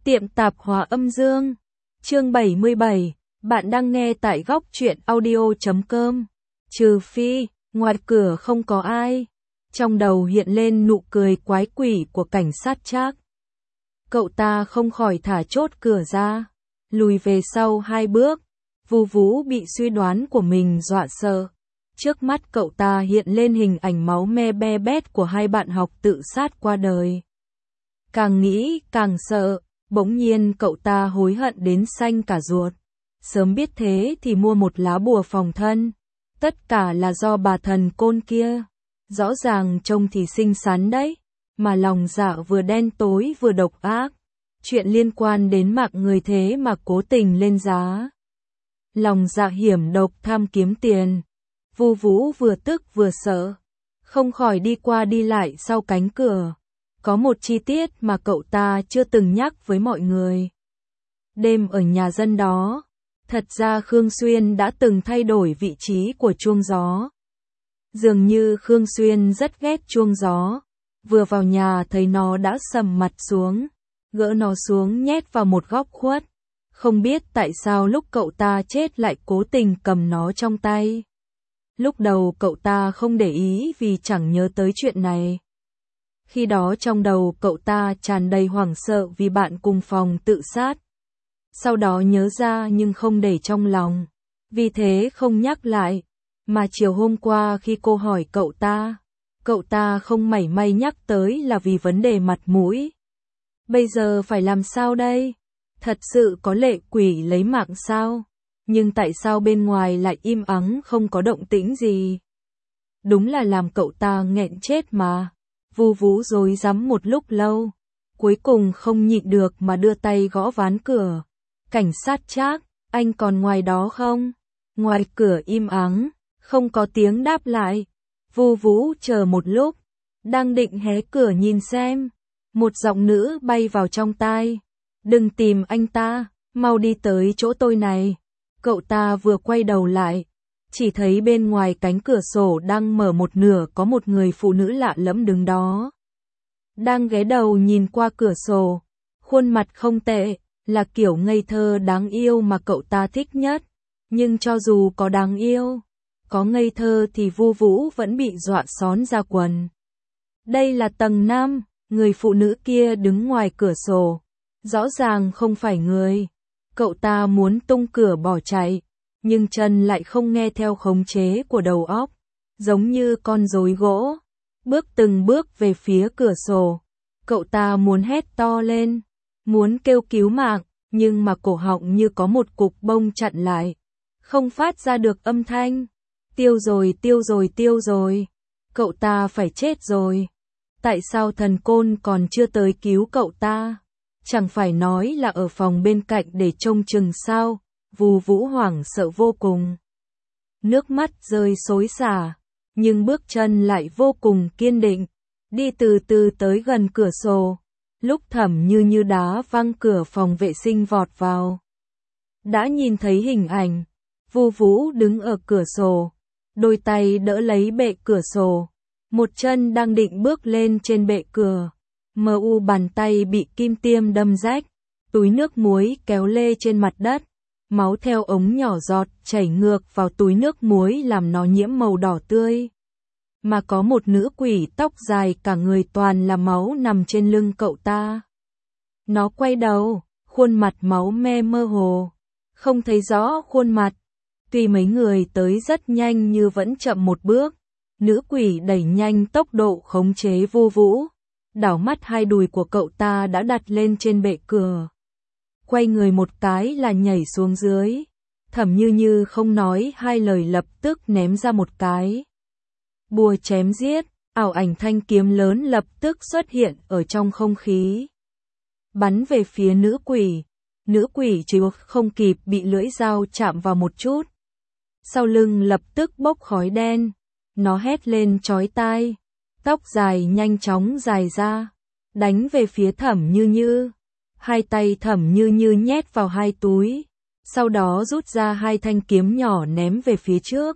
Tiệm tạp hóa âm dương. Chương 77. Bạn đang nghe tại góc truyện audio.com. Trừ phi, ngoài cửa không có ai. Trong đầu hiện lên nụ cười quái quỷ của cảnh sát Trác. Cậu ta không khỏi thả chốt cửa ra, lùi về sau 2 bước. Vu Vũ bị suy đoán của mình dọa sợ. Trước mắt cậu ta hiện lên hình ảnh máu me be bét của 2 bạn học tự sát qua đời. Càng nghĩ càng sợ, bỗng nhiên cậu ta hối hận đến xanh cả ruột. Sớm biết thế thì mua một lá bùa phòng thân. Tất cả là do bà thần côn kia. Rõ ràng trông thì xinh xắn đấy, mà lòng dạ vừa đen tối vừa độc ác. Chuyện liên quan đến mạng người thế mà cố tình lên giá. Lòng dạ hiểm độc tham kiếm tiền. Vu Vũ vừa tức vừa sợ, không khỏi đi qua đi lại sau cánh cửa. Có một chi tiết mà cậu ta chưa từng nhắc với mọi người. Đêm ở nhà dân đó, thật ra Khương Xuyên đã từng thay đổi vị trí của chuông gió. Dường như Khương Xuyên rất ghét chuông gió. Vừa vào nhà thấy nó đã sầm mặt xuống, gỡ nó xuống nhét vào một góc khuất. Không biết tại sao lúc cậu ta chết lại cố tình cầm nó trong tay. Lúc đầu cậu ta không để ý vì chẳng nhớ tới chuyện này. Khi đó trong đầu cậu ta tràn đầy hoảng sợ vì bạn cùng phòng tự sát. Sau đó nhớ ra nhưng không để trong lòng, vì thế không nhắc lại. Mà chiều hôm qua khi cô hỏi cậu ta không mảy may nhắc tới là vì vấn đề mặt mũi. Bây giờ phải làm sao đây? Thật sự có lệ quỷ lấy mạng sao? Nhưng tại sao bên ngoài lại im ắng không có động tĩnh gì? Đúng là làm cậu ta nghẹn chết mà. Vu Vũ rối rắm một lúc lâu, cuối cùng không nhịn được mà đưa tay gõ ván cửa. Cảnh sát Trác, anh còn ngoài đó không? Ngoài cửa im ắng, không có tiếng đáp lại. Vu Vũ chờ một lúc, đang định hé cửa nhìn xem, một giọng nữ bay vào trong tai. Đừng tìm anh ta, mau đi tới chỗ tôi này. Cậu ta vừa quay đầu lại, chỉ thấy bên ngoài cánh cửa sổ đang mở một nửa có một người phụ nữ lạ lẫm đứng đó. Đang ghé đầu nhìn qua cửa sổ, khuôn mặt không tệ, là kiểu ngây thơ đáng yêu mà cậu ta thích nhất. Nhưng cho dù có đáng yêu, có ngây thơ thì Vu Vũ vẫn bị dọa xón ra quần. Đây là tầng 5, người phụ nữ kia đứng ngoài cửa sổ. Rõ ràng không phải người. Cậu ta muốn tung cửa bỏ chạy, nhưng chân lại không nghe theo khống chế của đầu óc, giống như con rối gỗ, bước từng bước về phía cửa sổ. Cậu ta muốn hét to lên, muốn kêu cứu mạng, nhưng mà cổ họng như có một cục bông chặn lại, không phát ra được âm thanh. Tiêu rồi, tiêu rồi, tiêu rồi. Cậu ta phải chết rồi. Tại sao thần côn còn chưa tới cứu cậu ta? Chẳng phải nói là ở phòng bên cạnh để trông chừng sao? Vu Vũ hoảng sợ vô cùng. Nước mắt rơi xối xả, nhưng bước chân lại vô cùng kiên định, đi từ từ tới gần cửa sổ. Lúc Thẩm Như đá văng cửa phòng vệ sinh vọt vào. Đã nhìn thấy hình ảnh, Vu Vũ đứng ở cửa sổ, đôi tay đỡ lấy bệ cửa sổ, một chân đang định bước lên trên bệ cửa. Bàn tay bị kim tiêm đâm rách, túi nước muối kéo lê trên mặt đất, máu theo ống nhỏ giọt chảy ngược vào túi nước muối làm nó nhiễm màu đỏ tươi. Mà có một nữ quỷ tóc dài cả người toàn là máu nằm trên lưng cậu ta. Nó quay đầu, khuôn mặt máu me mơ hồ, không thấy rõ khuôn mặt. Tuy mấy người tới rất nhanh nhưng vẫn chậm một bước. Nữ quỷ đẩy nhanh tốc độ khống chế Vu Vũ. Đảo mắt 2 đùi của cậu ta đã đặt lên trên bệ cửa. Quay người một cái là nhảy xuống dưới. Thẩm Như không nói 2 lời lập tức ném ra một cái bùa chém giết, ảo ảnh thanh kiếm lớn lập tức xuất hiện ở trong không khí. Bắn về phía nữ quỷ. Nữ quỷ chỉ không kịp bị lưỡi dao chạm vào một chút. Sau lưng lập tức bốc khói đen. Nó hét lên chói tai. Tóc dài nhanh chóng dài ra, đánh về phía Thẩm Như. 2 tay Thẩm Như nhét vào 2 túi, sau đó rút ra 2 thanh kiếm nhỏ ném về phía trước.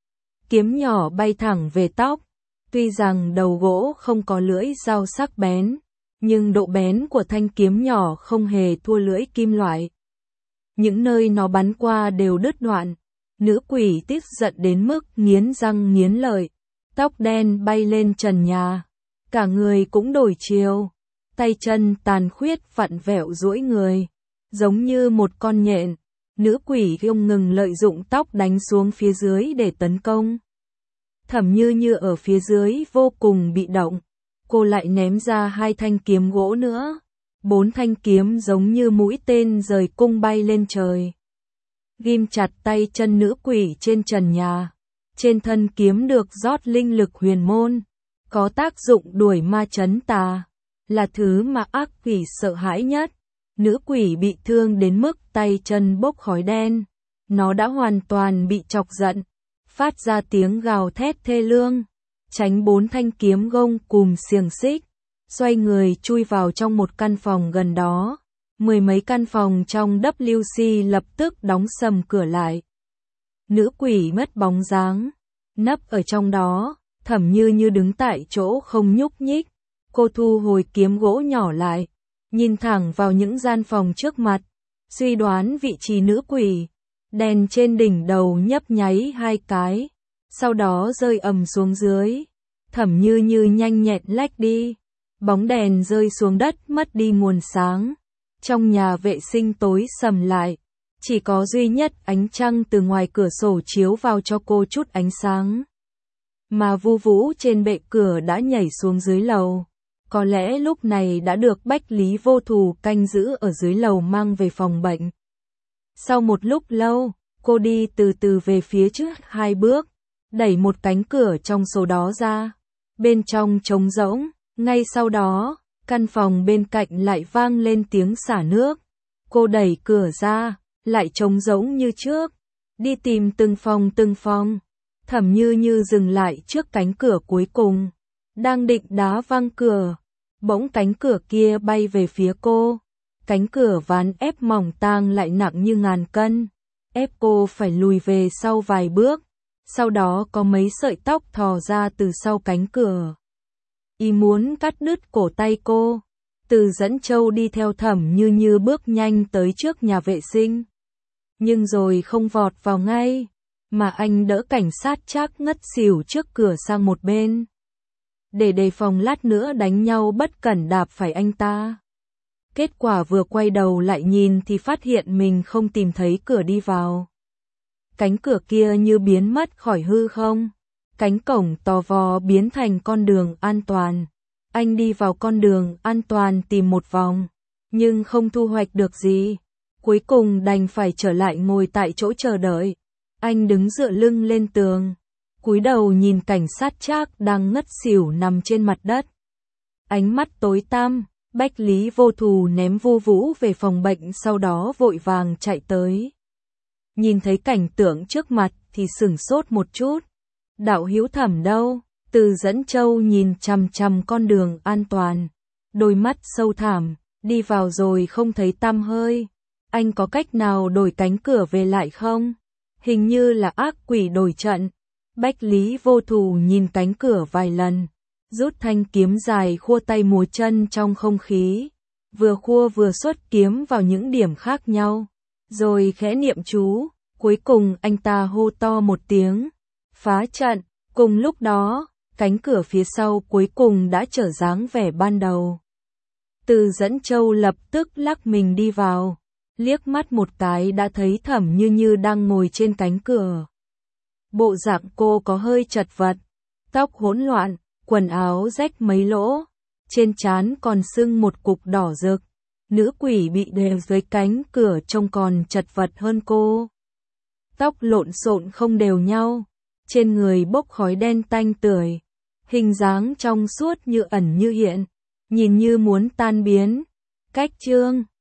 Kiếm nhỏ bay thẳng về tóc, tuy rằng đầu gỗ không có lưỡi dao sắc bén, nhưng độ bén của thanh kiếm nhỏ không hề thua lưỡi kim loại. Những nơi nó bắn qua đều đứt đoạn. Nữ quỷ tức giận đến mức nghiến răng nghiến lợi, tóc đen bay lên trần nhà, cả người cũng đổi chiều, tay chân tàn khuyết vặn vẹo duỗi người, giống như một con nhện. Nữ quỷ không ngừng lợi dụng tóc đánh xuống phía dưới để tấn công. Thẩm Như Như ở phía dưới vô cùng bị động, cô lại ném ra 2 thanh kiếm gỗ nữa. 4 thanh kiếm giống như mũi tên rời cung bay lên trời, ghim chặt tay chân nữ quỷ trên trần nhà. Trên thân kiếm được rót linh lực huyền môn, có tác dụng đuổi ma trấn tà, là thứ mà ác quỷ sợ hãi nhất. Nữ quỷ bị thương đến mức tay chân bốc khói đen, nó đã hoàn toàn bị chọc giận, phát ra tiếng gào thét thê lương, tránh 4 thanh kiếm gông cùm xiềng xích, xoay người chui vào trong một căn phòng gần đó. 10 mấy căn phòng trong WC lập tức đóng sầm cửa lại. Nữ quỷ mất bóng dáng, nấp ở trong đó. Thẩm Như Như đứng tại chỗ không nhúc nhích. Cô thu hồi kiếm gỗ nhỏ lại, nhìn thẳng vào những gian phòng trước mặt, suy đoán vị trí nữ quỷ. Đèn trên đỉnh đầu nhấp nháy 2 cái, sau đó rơi ầm xuống dưới. Thẩm Như Như nhanh nhẹn lách đi, bóng đèn rơi xuống đất mất đi nguồn sáng. Trong nhà vệ sinh tối sầm lại, chỉ có duy nhất ánh trăng từ ngoài cửa sổ chiếu vào cho cô chút ánh sáng. Mà Vu Vũ trên bệ cửa đã nhảy xuống dưới lầu, có lẽ lúc này đã được Bách Lý Vô Thù canh giữ ở dưới lầu mang về phòng bệnh. Sau một lúc lâu, cô đi từ từ về phía trước 2 bước, đẩy một cánh cửa trong số đó ra. Bên trong trống rỗng, ngay sau đó, căn phòng bên cạnh lại vang lên tiếng xả nước. Cô đẩy cửa ra, lại trống rỗng như trước, đi tìm từng phòng. Thẩm Như Như dừng lại trước cánh cửa cuối cùng, đang định đá văng cửa, bỗng cánh cửa kia bay về phía cô. Cánh cửa ván ép mỏng tang lại nặng như ngàn cân, ép cô phải lùi về sau vài bước. Sau đó có mấy sợi tóc thò ra từ sau cánh cửa, ý muốn cắt đứt cổ tay cô. Từ Dẫn Châu đi theo Thẩm Như Như bước nhanh tới trước nhà vệ sinh, nhưng rồi không vọt vào ngay, mà anh đỡ cảnh sát Trác ngất xỉu trước cửa sang một bên, để đề phòng lát nữa đánh nhau bất cẩn đạp phải anh ta. Kết quả vừa quay đầu lại nhìn thì phát hiện mình không tìm thấy cửa đi vào. Cánh cửa kia như biến mất khỏi hư không, cánh cổng to vò biến thành con đường an toàn. Anh đi vào con đường an toàn tìm một vòng, nhưng không thu hoạch được gì. Cuối cùng đành phải trở lại ngồi tại chỗ chờ đợi. Anh đứng dựa lưng lên tường, cúi đầu nhìn cảnh sát Trác đang ngất xỉu nằm trên mặt đất. Ánh mắt tối tăm, Bách Lý Vô Thù ném Vu Vũ về phòng bệnh, sau đó vội vàng chạy tới. Nhìn thấy cảnh tượng trước mặt thì sửng sốt một chút. Đạo hữu Thẩm đâu? Từ Dẫn Châu nhìn chằm chằm con đường an toàn, đôi mắt sâu thẳm, đi vào rồi không thấy tăm hơi. Anh có cách nào đổi cánh cửa về lại không? Hình như là ác quỷ đổi trận. Bách Lý Vô Thù nhìn cánh cửa vài lần, rút thanh kiếm dài khua tay múa chân trong không khí, vừa khua vừa xuất kiếm vào những điểm khác nhau, rồi khẽ niệm chú. Cuối cùng anh ta hô to một tiếng, phá trận. Cùng lúc đó, cánh cửa phía sau cuối cùng đã trở dáng vẻ ban đầu. Từ Dẫn Châu lập tức lắc mình đi vào, liếc mắt một cái đã thấy Thẩm Như Như đang ngồi trên cánh cửa. Bộ dạng cô có hơi chật vật, tóc hỗn loạn, quần áo rách mấy lỗ, trên trán còn sưng một cục đỏ rực. Nữ quỷ bị đè dưới cánh cửa trông còn chật vật hơn cô. Tóc lộn xộn không đều nhau, trên người bốc khói đen tanh tưởi, hình dáng trong suốt như ẩn như hiện, nhìn như muốn tan biến. Cách chương